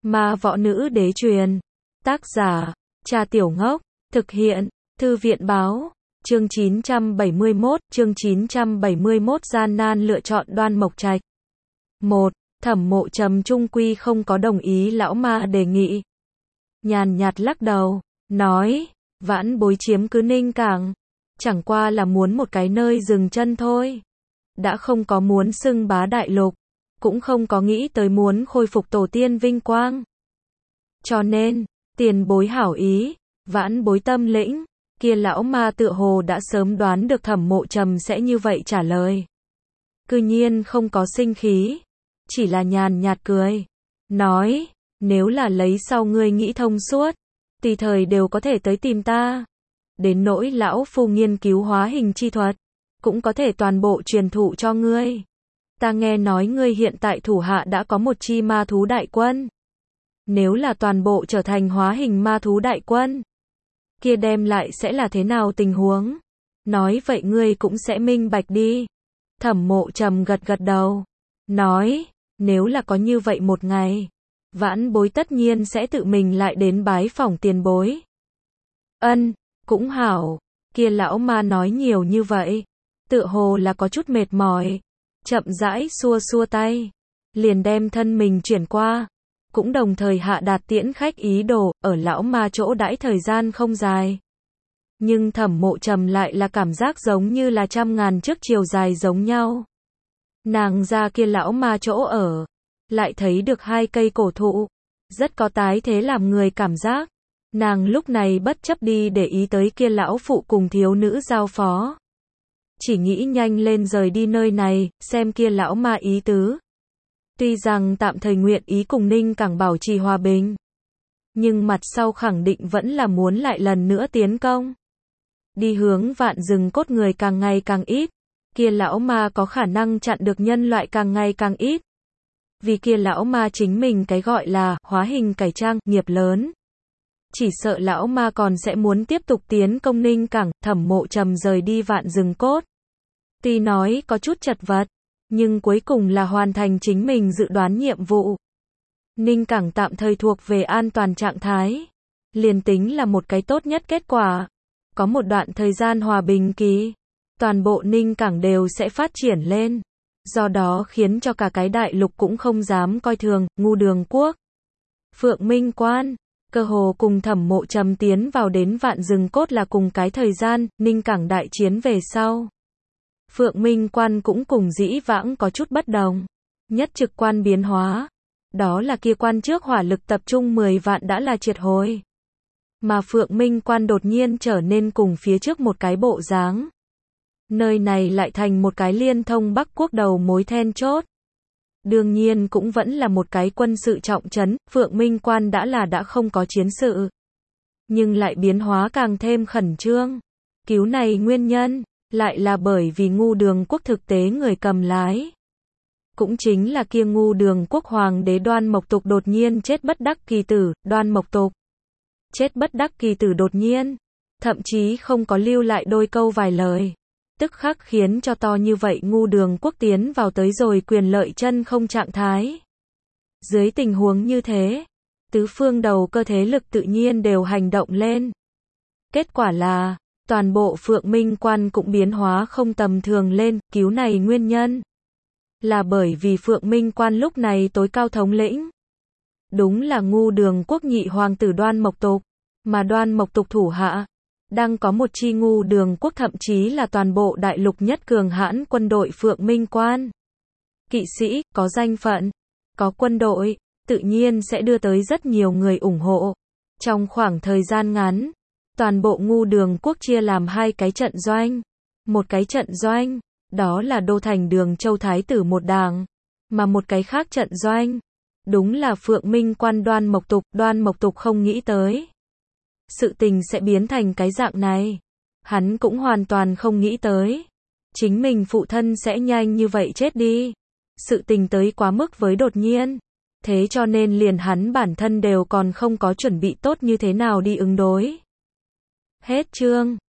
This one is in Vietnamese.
Ma võ nữ đế truyền. Tác giả, Trà Tiểu Ngốc. Thực hiện, Thư viện báo. Chương 971 gian nan lựa chọn Đoan Mộc Trạch. 1. Thẩm Mộ Trầm trung quy không có đồng ý lão ma đề nghị. Nhàn nhạt lắc đầu, nói, vãn bối chiếm cứ Ninh Cảng, chẳng qua là muốn một cái nơi dừng chân thôi. Đã không có muốn xưng bá đại lục, cũng không có nghĩ tới muốn khôi phục tổ tiên vinh quang. Cho nên, tiền bối hảo ý, vãn bối tâm lĩnh. Kia lão ma tựa hồ đã sớm đoán được Thẩm Mộ Trầm sẽ như vậy trả lời. Cư nhiên không có sinh khí, chỉ là nhàn nhạt cười, nói, nếu là lấy sau ngươi nghĩ thông suốt, tùy thời đều có thể tới tìm ta. Đến nỗi lão phu nghiên cứu hóa hình chi thuật, cũng có thể toàn bộ truyền thụ cho ngươi. Ta nghe nói ngươi hiện tại thủ hạ đã có một chi ma thú đại quân. Nếu là toàn bộ trở thành hóa hình ma thú đại quân, kia đem lại sẽ là thế nào tình huống? Nói vậy ngươi cũng sẽ minh bạch đi. Thẩm Mộ Trầm gật gật đầu, nói, nếu là có như vậy một ngày, vãn bối tất nhiên sẽ tự mình lại đến bái phỏng tiền bối. Ân, cũng hảo. Kia lão ma nói nhiều như vậy, tựa hồ là có chút mệt mỏi, chậm rãi xua xua tay, liền đem thân mình chuyển qua, cũng đồng thời hạ đạt tiễn khách ý đồ, ở lão ma chỗ đãi thời gian không dài. Nhưng Thẩm Mộ Trầm lại là cảm giác giống như là 100.000 trước chiều dài giống nhau. Nàng ra kia lão ma chỗ ở, lại thấy được 2 cây cổ thụ, rất có tái thế làm người cảm giác. Nàng lúc này bất chấp đi để ý tới kia lão phụ cùng thiếu nữ giao phó. Chỉ nghĩ nhanh lên rời đi nơi này, xem kia lão ma ý tứ. Tuy rằng tạm thời nguyện ý cùng Ninh Cảng bảo trì hòa bình, nhưng mặt sau khẳng định vẫn là muốn lại lần nữa tiến công. Đi hướng Vạn Rừng Cốt người càng ngày càng ít, kia lão ma có khả năng chặn được nhân loại càng ngày càng ít. Vì kia lão ma chính mình cái gọi là hóa hình cải trang, nghiệp lớn. Chỉ sợ lão ma còn sẽ muốn tiếp tục tiến công Ninh Cảng. Thẩm Mộ Trầm rời đi Vạn Rừng Cốt. Tuy nói có chút chật vật, nhưng cuối cùng là hoàn thành chính mình dự đoán nhiệm vụ. Ninh Cảng tạm thời thuộc về an toàn trạng thái, liền tính là một cái tốt nhất kết quả. Có một đoạn thời gian hòa bình kỳ, toàn bộ Ninh Cảng đều sẽ phát triển lên. Do đó khiến cho cả cái đại lục cũng không dám coi thường. Ngu Đường Quốc, Phượng Minh Quan, cơ hồ cùng Thẩm Mộ Trầm tiến vào đến Vạn Rừng Cốt là cùng cái thời gian. Ninh Cảng đại chiến về sau, Phượng Minh Quan cũng cùng dĩ vãng có chút bất đồng. Nhất trực quan biến hóa, đó là kia quan trước hỏa lực tập trung 10 vạn đã là triệt hồi. Mà Phượng Minh Quan đột nhiên trở nên cùng phía trước một cái bộ dáng. Nơi này lại thành một cái liên thông Bắc Quốc đầu mối then chốt. Đương nhiên cũng vẫn là một cái quân sự trọng trấn. Phượng Minh Quan đã không có chiến sự, nhưng lại biến hóa càng thêm khẩn trương. Cứu này nguyên nhân lại là bởi vì Ngu Đường Quốc thực tế người cầm lái, cũng chính là kia Ngu Đường Quốc hoàng đế Đoan Mộc Tục đột nhiên chết bất đắc kỳ tử. Đoan Mộc Tục chết bất đắc kỳ tử đột nhiên, thậm chí không có lưu lại đôi câu vài lời, tức khắc khiến cho to như vậy Ngu Đường Quốc tiến vào tới rồi quyền lợi chân không trạng thái. Dưới tình huống như thế, tứ phương đầu cơ thế lực tự nhiên đều hành động lên. Kết quả là, toàn bộ Phượng Minh Quan cũng biến hóa không tầm thường lên. Cứu này nguyên nhân là bởi vì Phượng Minh Quan lúc này tối cao thống lĩnh đúng là Ngu Đường Quốc nhị hoàng tử Đoan Mộc Tục, mà Đoan Mộc Tục thủ hạ đang có một chi Ngu Đường Quốc, thậm chí là toàn bộ đại lục nhất cường hãn quân đội. Phượng Minh Quan kỵ sĩ có danh phận, có quân đội, tự nhiên sẽ đưa tới rất nhiều người ủng hộ. Trong khoảng thời gian ngắn, toàn bộ Ngu Đường Quốc chia làm 2 cái trận doanh. Một cái trận doanh, đó là đô thành Đường Châu Thái tử một đảng, mà một cái khác trận doanh, đúng là Phượng Minh Quan Đoan Mộc Tục. Đoan Mộc Tục không nghĩ tới sự tình sẽ biến thành cái dạng này. Hắn cũng hoàn toàn không nghĩ tới chính mình phụ thân sẽ nhanh như vậy chết đi. Sự tình tới quá mức với đột nhiên, thế cho nên liền hắn bản thân đều còn không có chuẩn bị tốt như thế nào đi ứng đối. Hết chương.